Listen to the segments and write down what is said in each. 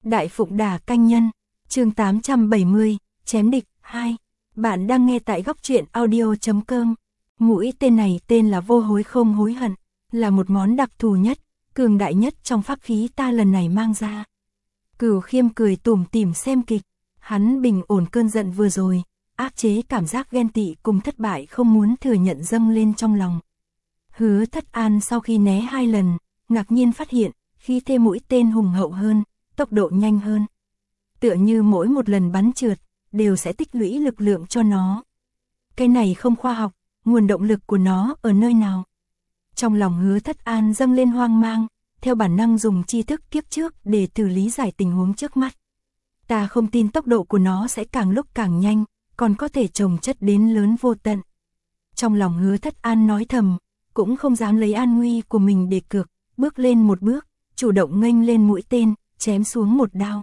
Đại Phụng Đà Canh Nhân, chương 870, Chém Địch 2. Bạn đang nghe tại góc truyện audio.com. Mũi tên này tên là Vô Hối Không Hối Hận, là một món đặc thù nhất, cường đại nhất trong pháp khí ta lần này mang ra. Cửu Khiêm cười tủm tỉm xem kịch, hắn bình ổn cơn giận vừa rồi, áp chế cảm giác ghen tị cùng thất bại không muốn thừa nhận dâng lên trong lòng. Hứa Thất An sau khi né 2 lần, ngạc nhiên phát hiện, khi thêm mũi tên hùng hậu hơn, tốc độ nhanh hơn. Tựa như mỗi một lần bắn trượt, đều sẽ tích lũy lực lượng cho nó. Cái này không khoa học, nguồn động lực của nó ở nơi nào? Trong lòng Hứa Thất An dâng lên hoang mang, theo bản năng dùng tri thức kiếp trước để thử lý giải tình huống trước mắt. Ta không tin tốc độ của nó sẽ càng lúc càng nhanh, còn có thể chồng chất đến lớn vô tận. Trong lòng Hứa Thất An nói thầm, cũng không dám lấy an nguy của mình để cược, bước lên một bước, chủ động nghênh lên mũi tên, chém xuống một đao.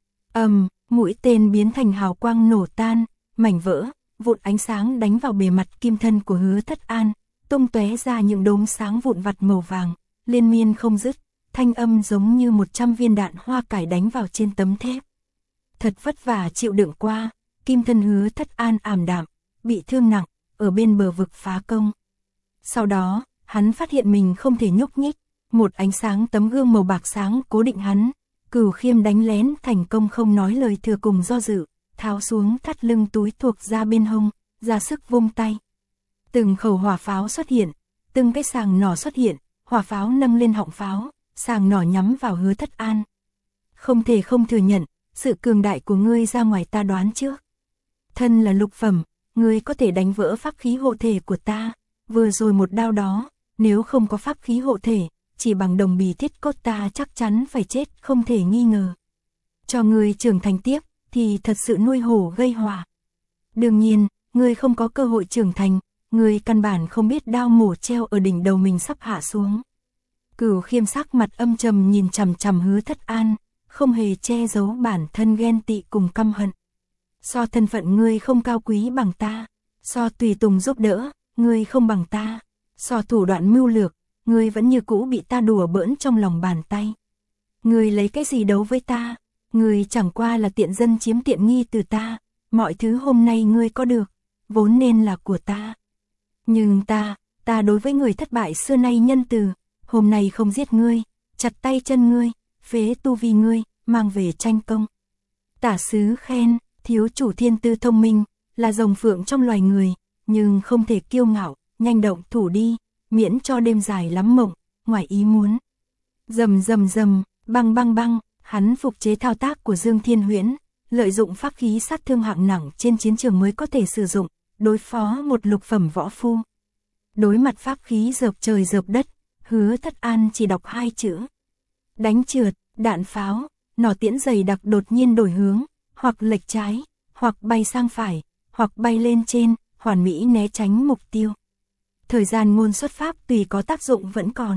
Mũi tên biến thành hào quang nổ tan, mảnh vỡ, vụn ánh sáng đánh vào bề mặt kim thân của Hứa Thất An, tung tóe ra những đốm sáng vụn vặt màu vàng, liên miên không dứt, thanh âm giống như 100 viên đạn hoa cải đánh vào trên tấm thép. Thật vất vả chịu đựng qua, kim thân Hứa Thất An ảm đạm, bị thương nặng, ở bên bờ vực phá công. Sau đó, hắn phát hiện mình không thể nhúc nhích, một ánh sáng tấm gương màu bạc sáng cố định hắn. Cửu Khiêm đánh lén thành công không nói lời thừa cùng do dự, tháo xuống thắt lưng túi thuộc ra bên hông, ra sức vung tay. Từng khẩu hỏa pháo xuất hiện, từng cái sàng nỏ xuất hiện, hỏa pháo nâng lên họng pháo, sàng nỏ nhắm vào Hứa Thất An. Không thể không thừa nhận, sự cường đại của ngươi ra ngoài ta đoán trước. Thân là lục phẩm, ngươi có thể đánh vỡ pháp khí hộ thể của ta, vừa rồi một đao đó, nếu không có pháp khí hộ thể, chỉ bằng đồng bì thiết cốt ta chắc chắn phải chết không thể nghi ngờ. Cho ngươi trưởng thành tiếp, thì thật sự nuôi hổ gây họa. Đương nhiên, ngươi không có cơ hội trưởng thành, ngươi căn bản không biết đao mổ treo ở đỉnh đầu mình sắp hạ xuống. Cửu Khiêm sắc mặt âm trầm nhìn chằm chằm Hứa Thất An, không hề che giấu bản thân ghen tị cùng căm hận. So thân phận ngươi không cao quý bằng ta, so tùy tùng giúp đỡ, ngươi không bằng ta, so thủ đoạn mưu lược, ngươi vẫn như cũ bị ta đùa bỡn trong lòng bàn tay. Ngươi lấy cái gì đấu với ta? Ngươi chẳng qua là tiện dân chiếm tiện nghi từ ta, mọi thứ hôm nay ngươi có được, vốn nên là của ta. Nhưng ta đối với người thất bại xưa nay nhân từ, hôm nay không giết ngươi, chặt tay chân ngươi, phế tu vi ngươi, mang về tranh công. Tả sứ khen, thiếu chủ thiên tư thông minh, là rồng phượng trong loài người, nhưng không thể kiêu ngạo, nhanh động thủ đi, miễn cho đêm dài lắm mộng, ngoài ý muốn. Rầm rầm rầm, băng băng băng, hắn phục chế thao tác của Dương Thiên Huyễn, lợi dụng pháp khí sát thương hạng nặng trên chiến trường mới có thể sử dụng, đối phó một lục phẩm võ phu. Đối mặt pháp khí dợp trời dợp đất, Hứa Thất An chỉ đọc 2 chữ. Đánh trượt, đạn pháo, nỏ tiễn dày đặc đột nhiên đổi hướng, hoặc lệch trái, hoặc bay sang phải, hoặc bay lên trên, hoàn mỹ né tránh mục tiêu. Thời gian ngôn xuất pháp tùy có tác dụng vẫn còn.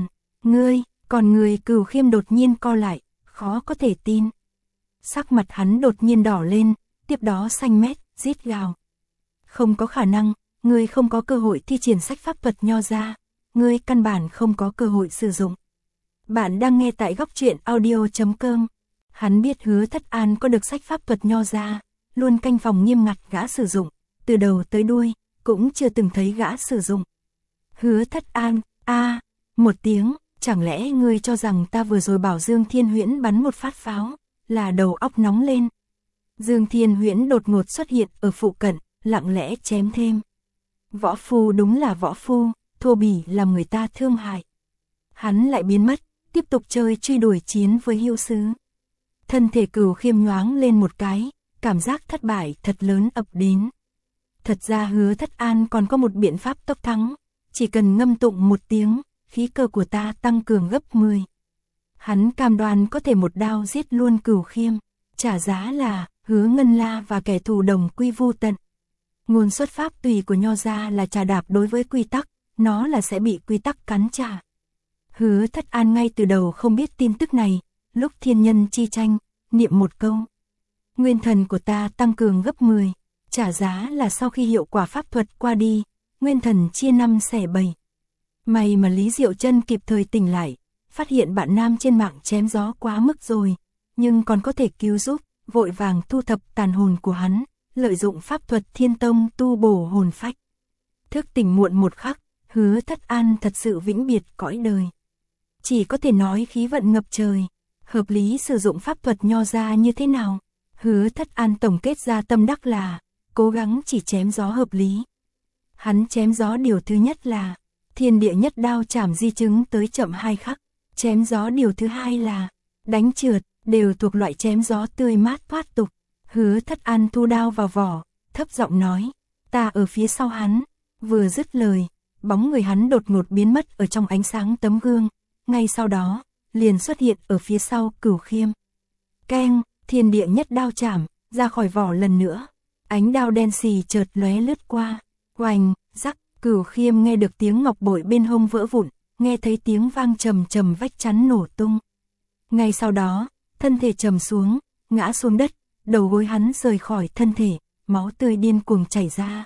Người Cửu Khiêm đột nhiên co lại, khó có thể tin. Sắc mặt hắn đột nhiên đỏ lên, tiếp đó xanh mét, rít gào. Không có khả năng, ngươi không có cơ hội thi triển sách pháp thuật nho ra, ngươi căn bản không có cơ hội sử dụng. Bạn đang nghe tại góc truyện audio.com. Hắn biết Hứa Thất An có được sách pháp thuật nho ra, luôn canh phòng nghiêm ngặt gã sử dụng, từ đầu tới đuôi, cũng chưa từng thấy gã sử dụng. Hứa Thất An, một tiếng, chẳng lẽ ngươi cho rằng ta vừa rồi bảo Dương Thiên Huyễn bắn một phát pháo, là đầu óc nóng lên. Dương Thiên Huyễn đột ngột xuất hiện ở phụ cận, lặng lẽ chém thêm. Võ phu đúng là võ phu, thô bỉ làm người ta thương hại. Hắn lại biến mất, tiếp tục chơi truy đuổi chiến với hữu sứ. Thân thể Cửu Khiêm nhoáng lên một cái, cảm giác thất bại thật lớn ập đến. Thật ra Hứa Thất An còn có một biện pháp tốc thắng, chỉ cần ngâm tụng một tiếng, khí cơ của ta tăng cường gấp 10. Hắn cam đoan có thể một đao giết luôn Cửu Khiêm, trả giá là Hứa Ngân La và kẻ thù đồng quy vu tận. Nguồn xuất pháp tùy của nho gia là trà đạp đối với quy tắc, nó là sẽ bị quy tắc cắn trả. Hứa Thất An ngay từ đầu không biết tin tức này, lúc thiên nhân chi tranh, niệm một câu. Nguyên thần của ta tăng cường gấp 10, trả giá là sau khi hiệu quả pháp thuật qua đi, nguyên thần chia 5 xẻ 7. May mà Lý Diệu Chân kịp thời tỉnh lại, phát hiện bạn nam trên mạng chém gió quá mức rồi, nhưng còn có thể cứu giúp, vội vàng thu thập tàn hồn của hắn, lợi dụng pháp thuật Thiên Tông tu bổ hồn phách. Thức tỉnh muộn một khắc, Hứa Thất An thật sự vĩnh biệt cõi đời. Chỉ có thể nói khí vận ngập trời. Hợp lý sử dụng pháp thuật nho ra như thế nào? Hứa Thất An tổng kết ra tâm đắc là cố gắng chỉ chém gió hợp lý. Hắn chém gió điều thứ nhất là thiên địa nhất đao chảm di chứng tới chậm 2 khắc. Chém gió điều thứ hai là đánh trượt, đều thuộc loại chém gió tươi mát thoát tục. Hứa Thất An thu đao vào vỏ, thấp giọng nói, ta ở phía sau hắn. Vừa dứt lời, bóng người hắn đột ngột biến mất ở trong ánh sáng tấm gương. Ngay sau đó, liền xuất hiện ở phía sau Cửu Khiêm. Keng, thiên địa nhất đao chảm, ra khỏi vỏ lần nữa. Ánh đao đen xì chợt lóe lướt qua. Oành, rắc, Cửu Khiêm nghe được tiếng ngọc bội bên hông vỡ vụn, nghe thấy tiếng vang trầm trầm vách chắn nổ tung. Ngay sau đó, thân thể trầm xuống, ngã xuống đất, đầu gối hắn rời khỏi thân thể, máu tươi điên cuồng chảy ra.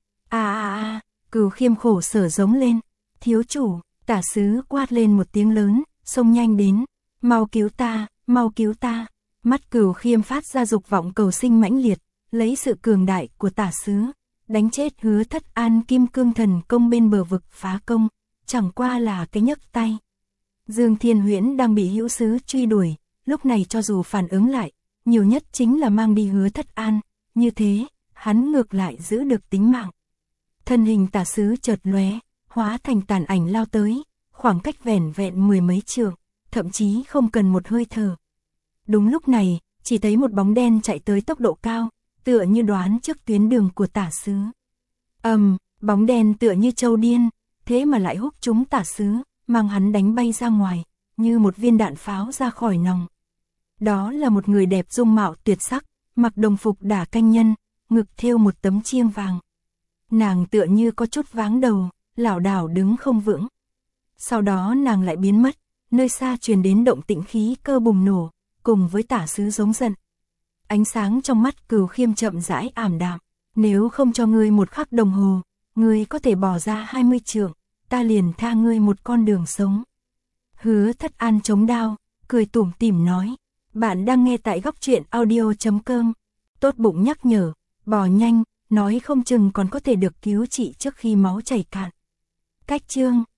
Cửu Khiêm khổ sở giống lên. Thiếu chủ, Tả sứ quát lên một tiếng lớn, xông nhanh đến. Mau cứu ta, mau cứu ta. Mắt Cửu Khiêm phát ra dục vọng cầu sinh mãnh liệt, lấy sự cường đại của Tả sứ, đánh chết Hứa Thất An kim cương thần công bên bờ vực phá công, chẳng qua là cái nhấc tay. Dương Thiên Huyễn đang bị hữu sứ truy đuổi, lúc này cho dù phản ứng lại, nhiều nhất chính là mang đi Hứa Thất An, như thế, hắn ngược lại giữ được tính mạng. Thân hình Tả sứ chợt lóe, hóa thành tàn ảnh lao tới, khoảng cách vẻn vẹn 10 mấy trượng, thậm chí không cần một hơi thở. Đúng lúc này, chỉ thấy một bóng đen chạy tới tốc độ cao, tựa như đoán trước tuyến đường của Tả sứ. Bóng đen tựa như trâu điên, thế mà lại húc trúng Tả sứ, mang hắn đánh bay ra ngoài, như một viên đạn pháo ra khỏi nòng. Đó là một người đẹp dung mạo tuyệt sắc, mặc đồng phục đả canh nhân, ngực thêu một tấm chiêng vàng. Nàng tựa như có chút váng đầu, lảo đảo đứng không vững. Sau đó nàng lại biến mất, nơi xa truyền đến động tĩnh khí cơ bùng nổ, cùng với Tả sứ giống giận. Ánh sáng trong mắt Cửu Khiêm chậm rãi ảm đạm, nếu không cho ngươi một khắc đồng hồ, ngươi có thể bỏ ra 20 trượng, ta liền tha ngươi một con đường sống. Hứa Thất An chống đao, cười tủm tỉm nói, bạn đang nghe tại góc truyện audio.com. Tốt bụng nhắc nhở, bỏ nhanh, nói không chừng còn có thể được cứu trị trước khi máu chảy cạn. Cách chương